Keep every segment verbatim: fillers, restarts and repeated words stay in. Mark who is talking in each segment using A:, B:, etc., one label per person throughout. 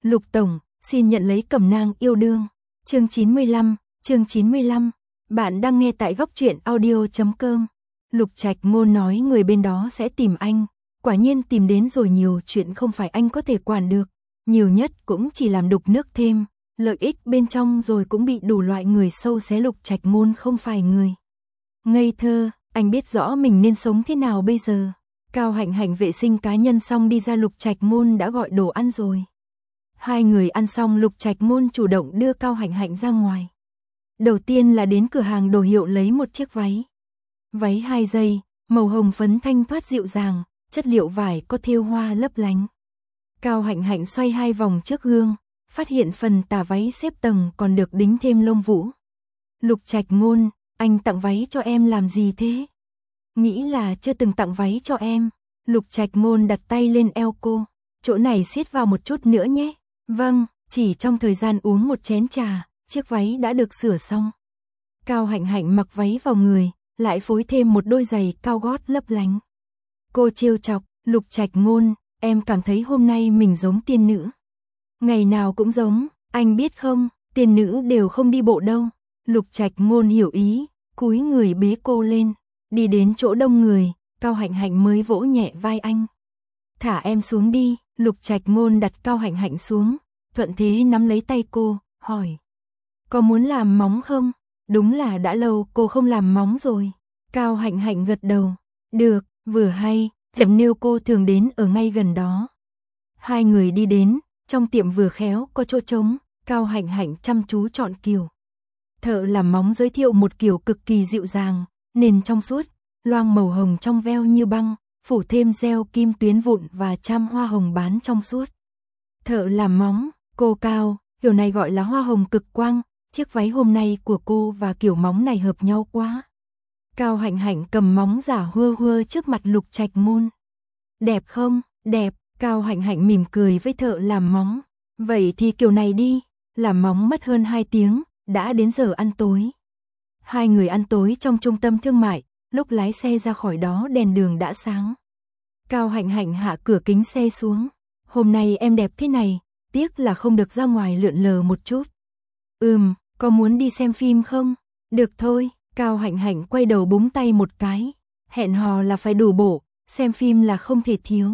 A: Lục Tổng, xin nhận lấy cẩm nang yêu đương. Chương chín mươi lăm, chương chín mươi lăm. Bạn đang nghe tại góc truyện audio chấm com. Lục Trạch Ngôn nói người bên đó sẽ tìm anh. Quả nhiên tìm đến rồi, nhiều chuyện không phải anh có thể quản được. Nhiều nhất cũng chỉ làm đục nước thêm. Lợi ích bên trong rồi cũng bị đủ loại người sâu xé. Lục Trạch Ngôn không phải người ngây thơ, anh biết rõ mình nên sống thế nào bây giờ. Cao Hạnh Hạnh vệ sinh cá nhân xong đi ra, Lục Trạch Ngôn đã gọi đồ ăn rồi. Hai người ăn xong, Lục Trạch Ngôn chủ động đưa Cao Hạnh Hạnh ra ngoài. Đầu tiên là đến cửa hàng đồ hiệu lấy một chiếc váy. Váy hai dây, màu hồng phấn thanh thoát dịu dàng, chất liệu vải có thêu hoa lấp lánh. Cao Hạnh Hạnh xoay hai vòng trước gương, phát hiện phần tà váy xếp tầng còn được đính thêm lông vũ. Lục Trạch Ngôn, anh tặng váy cho em làm gì thế? Nghĩ là chưa từng tặng váy cho em. Lục Trạch Ngôn đặt tay lên eo cô. Chỗ này siết vào một chút nữa nhé. Vâng, chỉ trong thời gian uống một chén trà, chiếc váy đã được sửa xong. Cao Hạnh Hạnh mặc váy vào người, lại phối thêm một đôi giày cao gót lấp lánh. Cô trêu chọc, Lục Trạch Ngôn, em cảm thấy hôm nay mình giống tiên nữ. Ngày nào cũng giống, anh biết không, tiên nữ đều không đi bộ đâu. Lục Trạch Ngôn hiểu ý, cúi người bế cô lên. Đi đến chỗ đông người, Cao Hạnh Hạnh mới vỗ nhẹ vai anh. Thả em xuống đi. Lục Trạch Ngôn đặt Cao Hạnh Hạnh xuống, thuận thế nắm lấy tay cô, hỏi. Có muốn làm móng không? Đúng là đã lâu cô không làm móng rồi. Cao Hạnh Hạnh gật đầu. Được, vừa hay, tiệm nail cô thường đến ở ngay gần đó. Hai người đi đến, trong tiệm vừa khéo có chỗ trống, Cao Hạnh Hạnh chăm chú chọn kiểu. Thợ làm móng giới thiệu một kiểu cực kỳ dịu dàng, nền trong suốt, loang màu hồng trong veo như băng, phủ thêm gel kim tuyến vụn và cham hoa hồng bán trong suốt. Thợ làm móng, cô Cao, kiểu này gọi là hoa hồng cực quang, chiếc váy hôm nay của cô và kiểu móng này hợp nhau quá. Cao Hạnh Hạnh cầm móng giả hua hua trước mặt Lục Trạch Ngôn. Đẹp không? Đẹp. Cao Hạnh Hạnh mỉm cười với thợ làm móng. Vậy thì kiểu này đi. Làm móng mất hơn hai tiếng, đã đến giờ ăn tối. Hai người ăn tối trong trung tâm thương mại, lúc lái xe ra khỏi đó đèn đường đã sáng. Cao Hạnh Hạnh hạ cửa kính xe xuống. Hôm nay em đẹp thế này, tiếc là không được ra ngoài lượn lờ một chút. Ừm, có muốn đi xem phim không? Được thôi. Cao Hạnh Hạnh quay đầu búng tay một cái. Hẹn hò là phải đủ bổ, xem phim là không thể thiếu.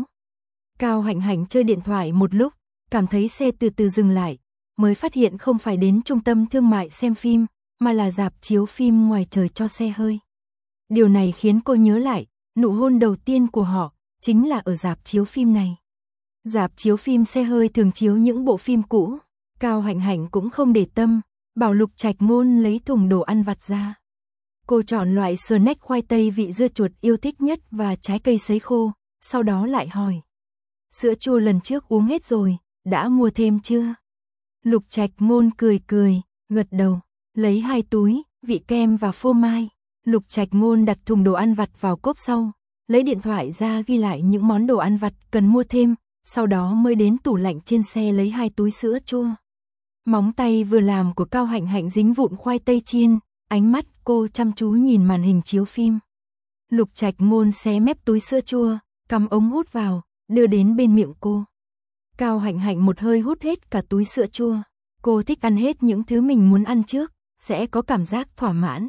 A: Cao Hạnh Hạnh chơi điện thoại một lúc, cảm thấy xe từ từ dừng lại, mới phát hiện không phải đến trung tâm thương mại xem phim, mà là rạp chiếu phim ngoài trời cho xe hơi. Điều này khiến cô nhớ lại, nụ hôn đầu tiên của họ, chính là ở rạp chiếu phim này. Rạp chiếu phim xe hơi thường chiếu những bộ phim cũ, Cao Hạnh Hạnh cũng không để tâm, bảo Lục Trạch Ngôn lấy thùng đồ ăn vặt ra. Cô chọn loại snack khoai tây vị dưa chuột yêu thích nhất và trái cây sấy khô, sau đó lại hỏi. Sữa chua lần trước uống hết rồi, đã mua thêm chưa? Lục Trạch Ngôn cười cười, gật đầu, lấy hai túi, vị kem và phô mai. Lục Trạch Ngôn đặt thùng đồ ăn vặt vào cốp sau, lấy điện thoại ra ghi lại những món đồ ăn vặt cần mua thêm, sau đó mới đến tủ lạnh trên xe lấy hai túi sữa chua. Móng tay vừa làm của Cao Hạnh Hạnh dính vụn khoai tây chiên, ánh mắt cô chăm chú nhìn màn hình chiếu phim. Lục Trạch Ngôn xé mép túi sữa chua, cắm ống hút vào, đưa đến bên miệng cô. Cao Hạnh Hạnh một hơi hút hết cả túi sữa chua. Cô thích ăn hết những thứ mình muốn ăn trước, sẽ có cảm giác thỏa mãn.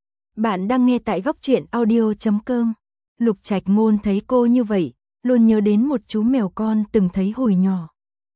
A: Bạn đang nghe tại góc truyện audio chấm com. Lục Trạch Ngôn thấy cô như vậy, luôn nhớ đến một chú mèo con từng thấy hồi nhỏ.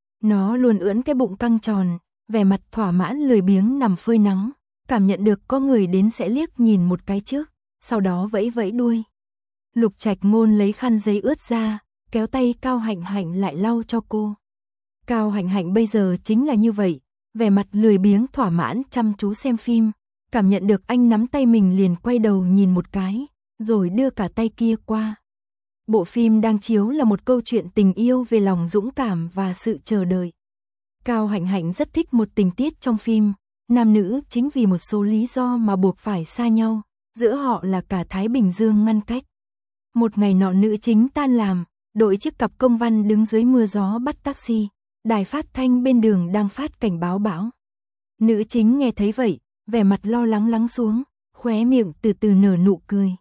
A: Nó luôn ưỡn cái bụng căng tròn, vẻ mặt thỏa mãn lười biếng nằm phơi nắng, cảm nhận được có người đến sẽ liếc nhìn một cái trước, sau đó vẫy vẫy đuôi. Lục Trạch Ngôn lấy khăn giấy ướt ra, kéo tay Cao Hạnh Hạnh lại lau cho cô. Cao Hạnh Hạnh bây giờ chính là như vậy, vẻ mặt lười biếng thỏa mãn chăm chú xem phim, cảm nhận được anh nắm tay mình liền quay đầu nhìn một cái, rồi đưa cả tay kia qua. Bộ phim đang chiếu là một câu chuyện tình yêu về lòng dũng cảm và sự chờ đợi. Cao Hạnh Hạnh rất thích một tình tiết trong phim, nam nữ chính vì một số lý do mà buộc phải xa nhau, giữa họ là cả Thái Bình Dương ngăn cách. Một ngày nọ nữ chính tan làm, đội chiếc cặp công văn đứng dưới mưa gió bắt taxi, đài phát thanh bên đường đang phát cảnh báo bão. Nữ chính nghe thấy vậy, vẻ mặt lo lắng lắng xuống, khóe miệng từ từ nở nụ cười.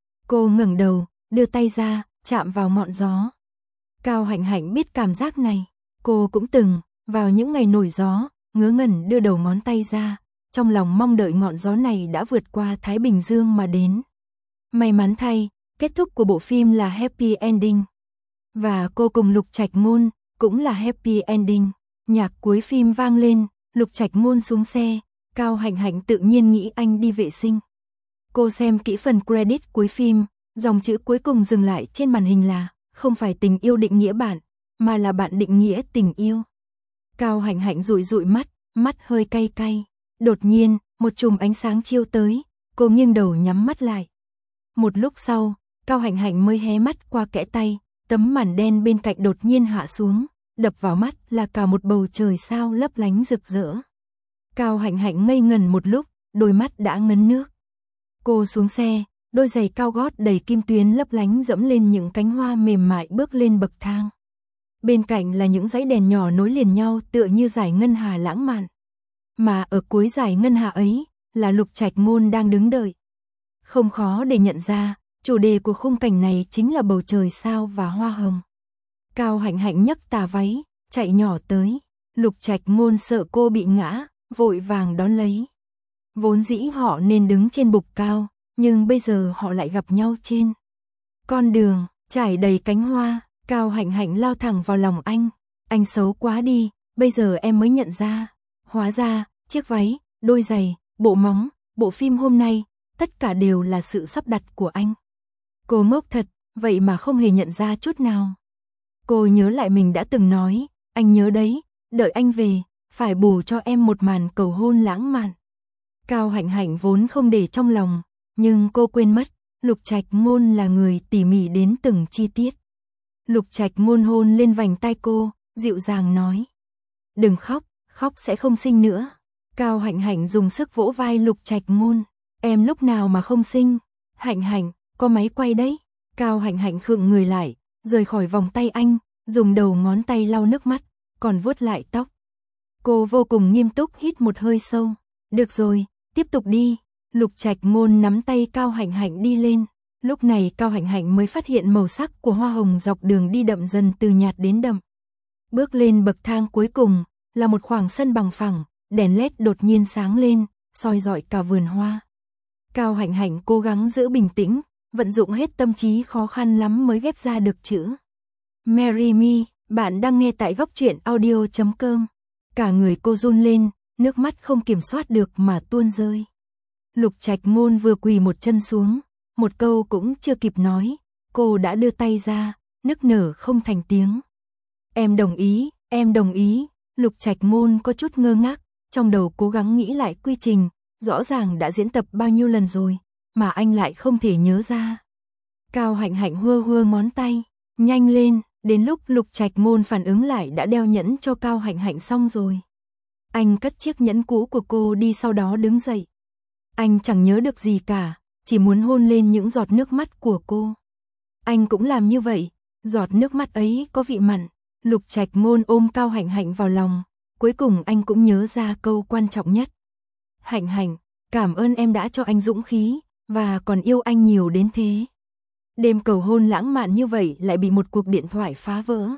A: Cô ngẩng đầu, đưa tay ra, chạm vào ngọn gió. Cao Hạnh Hạnh biết cảm giác này, cô cũng từng, Vào những ngày nổi gió, ngớ ngẩn đưa đầu ngón tay ra, trong lòng mong đợi ngọn gió này đã vượt qua Thái Bình Dương mà đến. May mắn thay, kết thúc của bộ phim là happy ending. Và cô cùng Lục Trạch Ngôn cũng là happy ending. Nhạc cuối phim vang lên, Lục Trạch Ngôn xuống xe, Cao Hạnh Hạnh tự nhiên nghĩ anh đi vệ sinh. Cô xem kỹ phần credit cuối phim, dòng chữ cuối cùng dừng lại trên màn hình là không phải tình yêu định nghĩa bạn, mà là bạn định nghĩa tình yêu. Cao Hạnh Hạnh dụi dụi mắt, mắt hơi cay cay. Đột nhiên, một chùm ánh sáng chiếu tới, cô nghiêng đầu nhắm mắt lại. Một lúc sau, Cao Hạnh Hạnh mới hé mắt qua kẽ tay, tấm màn đen bên cạnh đột nhiên hạ xuống, đập vào mắt là cả một bầu trời sao lấp lánh rực rỡ. Cao Hạnh Hạnh ngây ngần một lúc, đôi mắt đã ngấn nước. Cô xuống xe, đôi giày cao gót đầy kim tuyến lấp lánh dẫm lên những cánh hoa mềm mại bước lên bậc thang. Bên cạnh là những dãy đèn nhỏ nối liền nhau tựa như dải ngân hà lãng mạn. Mà ở cuối dải ngân hà ấy là Lục Trạch Ngôn đang đứng đợi. Không khó để nhận ra, chủ đề của khung cảnh này chính là bầu trời sao và hoa hồng. Cao Hạnh Hạnh nhấc tà váy, chạy nhỏ tới. Lục Trạch Ngôn sợ cô bị ngã, vội vàng đón lấy. Vốn dĩ họ nên đứng trên bục cao, nhưng bây giờ họ lại gặp nhau trên con đường trải đầy cánh hoa. Cao Hạnh Hạnh lao thẳng vào lòng anh. Anh xấu quá đi, bây giờ em mới nhận ra. Hóa ra, chiếc váy, đôi giày, bộ móng, bộ phim hôm nay, tất cả đều là sự sắp đặt của anh. Cô ngốc thật, vậy mà không hề nhận ra chút nào. Cô nhớ lại mình đã từng nói, anh nhớ đấy, đợi anh về, phải bù cho em một màn cầu hôn lãng mạn. Cao Hạnh Hạnh vốn không để trong lòng, nhưng cô quên mất, Lục Trạch Ngôn là người tỉ mỉ đến từng chi tiết. Lục Trạch Ngôn hôn lên vành tai cô, dịu dàng nói. Đừng khóc, khóc sẽ không sinh nữa. Cao Hạnh Hạnh dùng sức vỗ vai Lục Trạch Ngôn. Em lúc nào mà không sinh? Hạnh Hạnh, có máy quay đấy. Cao Hạnh Hạnh khựng người lại, rời khỏi vòng tay anh, dùng đầu ngón tay lau nước mắt, còn vuốt lại tóc. Cô vô cùng nghiêm túc hít một hơi sâu. Được rồi, tiếp tục đi. Lục Trạch Ngôn nắm tay Cao Hạnh Hạnh đi lên. Lúc này Cao Hạnh Hạnh mới phát hiện màu sắc của hoa hồng dọc đường đi đậm dần từ nhạt đến đậm. Bước lên bậc thang cuối cùng là một khoảng sân bằng phẳng, đèn led đột nhiên sáng lên, soi rọi cả vườn hoa. Cao Hạnh Hạnh cố gắng giữ bình tĩnh, vận dụng hết tâm trí khó khăn lắm mới ghép ra được chữ Marry Me. Bạn đang nghe tại góc truyện audio chấm com. Cả người cô run lên, nước mắt không kiểm soát được mà tuôn rơi. Lục Trạch Ngôn vừa quỳ một chân xuống, một câu cũng chưa kịp nói, cô đã đưa tay ra, nức nở không thành tiếng. Em đồng ý, em đồng ý. Lục Trạch Ngôn có chút ngơ ngác, trong đầu cố gắng nghĩ lại quy trình, rõ ràng đã diễn tập bao nhiêu lần rồi, mà anh lại không thể nhớ ra. Cao Hạnh Hạnh hua hua ngón tay, nhanh lên, đến lúc Lục Trạch Ngôn phản ứng lại đã đeo nhẫn cho Cao Hạnh Hạnh xong rồi. Anh cất chiếc nhẫn cũ của cô đi sau đó đứng dậy. Anh chẳng nhớ được gì cả, chỉ muốn hôn lên những giọt nước mắt của cô. Anh cũng làm như vậy, giọt nước mắt ấy có vị mặn. Lục Trạch Ngôn ôm Cao Hạnh Hạnh vào lòng, cuối cùng anh cũng nhớ ra câu quan trọng nhất. Hạnh Hạnh, cảm ơn em đã cho anh dũng khí, và còn yêu anh nhiều đến thế. Đêm cầu hôn lãng mạn như vậy lại bị một cuộc điện thoại phá vỡ.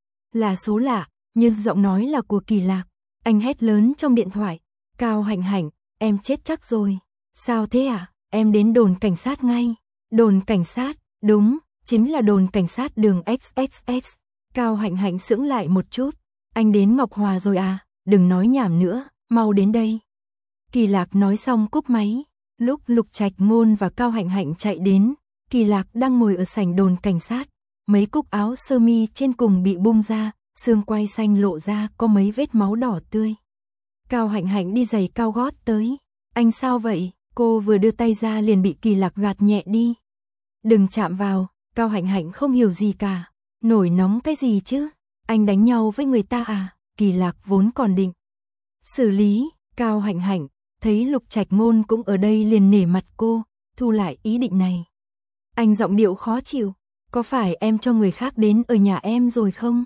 A: Là số lạ, nhưng giọng nói là của Kỳ Lạc. Anh hét lớn trong điện thoại. Cao Hạnh Hạnh, em chết chắc rồi. Sao thế ạ? À? Em đến đồn cảnh sát ngay. Đồn cảnh sát, đúng, chính là đồn cảnh sát đường ích ích ích. Cao Hạnh Hạnh sững lại một chút. Anh đến Ngọc Hòa rồi à? Đừng nói nhảm nữa, mau đến đây. Kỳ Lạc nói xong cúp máy. Lúc Lục Trạch Ngôn và Cao Hạnh Hạnh chạy đến, Kỳ Lạc đang ngồi ở sảnh đồn cảnh sát. Mấy cúc áo sơ mi trên cùng bị bung ra, xương quai xanh lộ ra có mấy vết máu đỏ tươi. Cao Hạnh Hạnh đi giày cao gót tới. Anh sao vậy? Cô vừa đưa tay ra liền bị Kỳ Lạc gạt nhẹ đi. Đừng chạm vào. Cao Hạnh Hạnh không hiểu gì cả. Nổi nóng cái gì chứ? Anh đánh nhau với người ta à? Kỳ Lạc vốn còn định xử lý Cao Hạnh Hạnh, thấy Lục Trạch Ngôn cũng ở đây liền nể mặt cô, thu lại ý định này. Anh giọng điệu khó chịu. Có phải em cho người khác đến ở nhà em rồi không?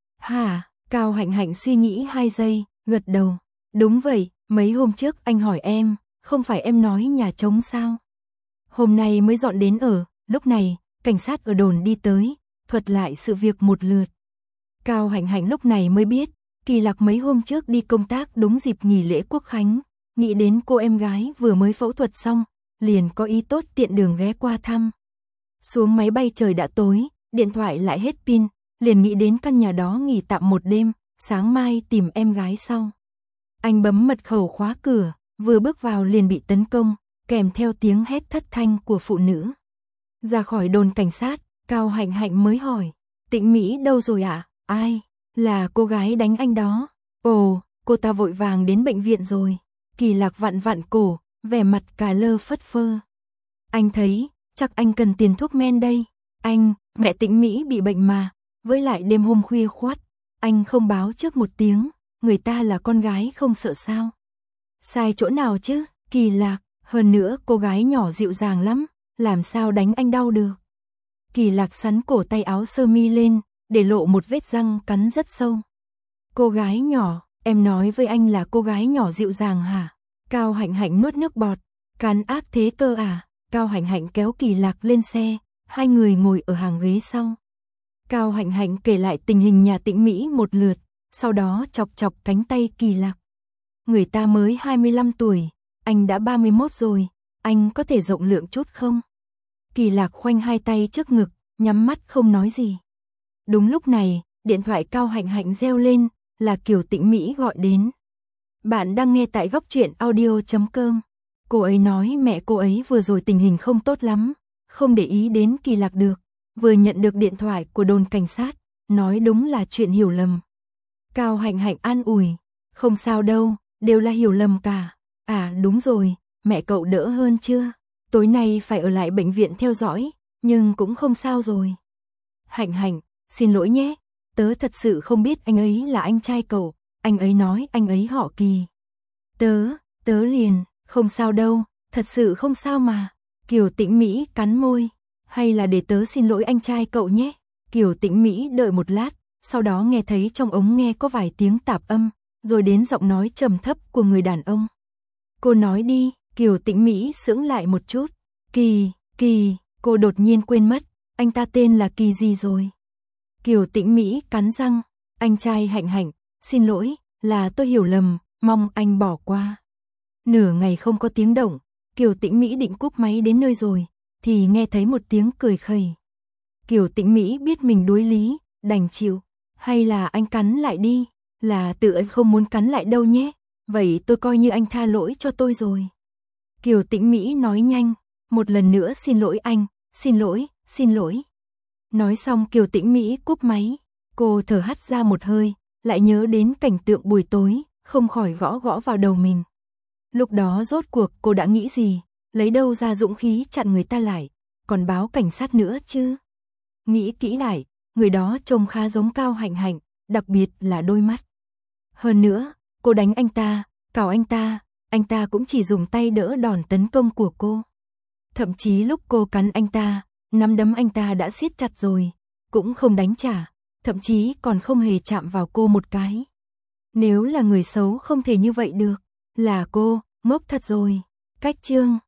A: Hả? Cao Hạnh Hạnh suy nghĩ hai giây, gật đầu. Đúng vậy, mấy hôm trước anh hỏi em, không phải em nói nhà trống sao? Hôm nay mới dọn đến ở, lúc này, cảnh sát ở đồn đi tới, thuật lại sự việc một lượt. Cao Hạnh Hạnh lúc này mới biết, Kỳ Lạc mấy hôm trước đi công tác đúng dịp nghỉ lễ Quốc khánh, nghĩ đến cô em gái vừa mới phẫu thuật xong, liền có ý tốt tiện đường ghé qua thăm. Xuống máy bay trời đã tối, điện thoại lại hết pin, liền nghĩ đến căn nhà đó nghỉ tạm một đêm, sáng mai tìm em gái sau. Anh bấm mật khẩu khóa cửa, vừa bước vào liền bị tấn công, kèm theo tiếng hét thất thanh của phụ nữ. Ra khỏi đồn cảnh sát, Cao Hạnh Hạnh mới hỏi, Tịnh Mỹ đâu rồi ạ? À? Ai? Là cô gái đánh anh đó. Ồ, cô ta vội vàng đến bệnh viện rồi. Kỳ Lạc vặn vặn cổ, vẻ mặt cả lơ phất phơ. Anh thấy, chắc anh cần tiền thuốc men đây. Anh, mẹ Tịnh Mỹ bị bệnh mà, với lại đêm hôm khuya khoắt, anh không báo trước một tiếng, người ta là con gái không sợ sao. Sai chỗ nào chứ, Kỳ Lạc, hơn nữa cô gái nhỏ dịu dàng lắm, làm sao đánh anh đau được. Kỳ Lạc sắn cổ tay áo sơ mi lên, để lộ một vết răng cắn rất sâu. Cô gái nhỏ, em nói với anh là cô gái nhỏ dịu dàng hả? Cao Hạnh Hạnh nuốt nước bọt, cắn ác thế cơ à? Cao Hạnh Hạnh kéo Kỳ Lạc lên xe, hai người ngồi ở hàng ghế sau. Cao Hạnh Hạnh kể lại tình hình nhà Tịnh Mỹ một lượt, sau đó chọc chọc cánh tay Kỳ Lạc. Người ta mới hai mươi lăm tuổi, anh đã ba mươi mốt rồi, anh có thể rộng lượng chút không? Kỳ Lạc khoanh hai tay trước ngực, nhắm mắt không nói gì. Đúng lúc này, điện thoại Cao Hạnh Hạnh reo lên, là Kiều Tịnh Mỹ gọi đến. Bạn đang nghe tại góc truyện audio chấm com. Cô ấy nói mẹ cô ấy vừa rồi tình hình không tốt lắm, không để ý đến Kỳ Lạc được, vừa nhận được điện thoại của đồn cảnh sát, nói đúng là chuyện hiểu lầm. Cao Hạnh Hạnh an ủi, không sao đâu, đều là hiểu lầm cả. À đúng rồi, mẹ cậu đỡ hơn chưa? Tối nay phải ở lại bệnh viện theo dõi, nhưng cũng không sao rồi. Hạnh Hạnh, xin lỗi nhé, tớ thật sự không biết anh ấy là anh trai cậu, anh ấy nói anh ấy họ Kỳ. Tớ, tớ liền, không sao đâu, thật sự không sao mà. Kiều Tĩnh Mỹ cắn môi, hay là để tớ xin lỗi anh trai cậu nhé. Kiều Tĩnh Mỹ đợi một lát, sau đó nghe thấy trong ống nghe có vài tiếng tạp âm, rồi đến giọng nói trầm thấp của người đàn ông. Cô nói đi. Kiều Tĩnh Mỹ sững lại một chút. Kỳ, Kỳ, cô đột nhiên quên mất, anh ta tên là Kỳ gì rồi? Kiều Tĩnh Mỹ cắn răng, anh trai Hạnh Hạnh, xin lỗi, là tôi hiểu lầm, mong anh bỏ qua. Nửa ngày không có tiếng động, Kiều Tĩnh Mỹ định cúp máy đến nơi rồi, thì nghe thấy một tiếng cười khẩy. Kiều Tĩnh Mỹ biết mình đuối lý, đành chịu, hay là anh cắn lại đi, là tự anh không muốn cắn lại đâu nhé, vậy tôi coi như anh tha lỗi cho tôi rồi. Kiều Tĩnh Mỹ nói nhanh, một lần nữa xin lỗi anh, xin lỗi, xin lỗi. Nói xong Kiều Tĩnh Mỹ cúp máy, cô thở hắt ra một hơi, lại nhớ đến cảnh tượng buổi tối, không khỏi gõ gõ vào đầu mình. Lúc đó rốt cuộc cô đã nghĩ gì, lấy đâu ra dũng khí chặn người ta lại, còn báo cảnh sát nữa chứ. Nghĩ kỹ lại, người đó trông khá giống Cao Hạnh Hạnh, đặc biệt là đôi mắt. Hơn nữa, cô đánh anh ta, cào anh ta, anh ta cũng chỉ dùng tay đỡ đòn tấn công của cô. Thậm chí lúc cô cắn anh ta, nắm đấm anh ta đã siết chặt rồi, cũng không đánh trả, thậm chí còn không hề chạm vào cô một cái. Nếu là người xấu không thể như vậy được, là cô, ngốc thật rồi. Cách chương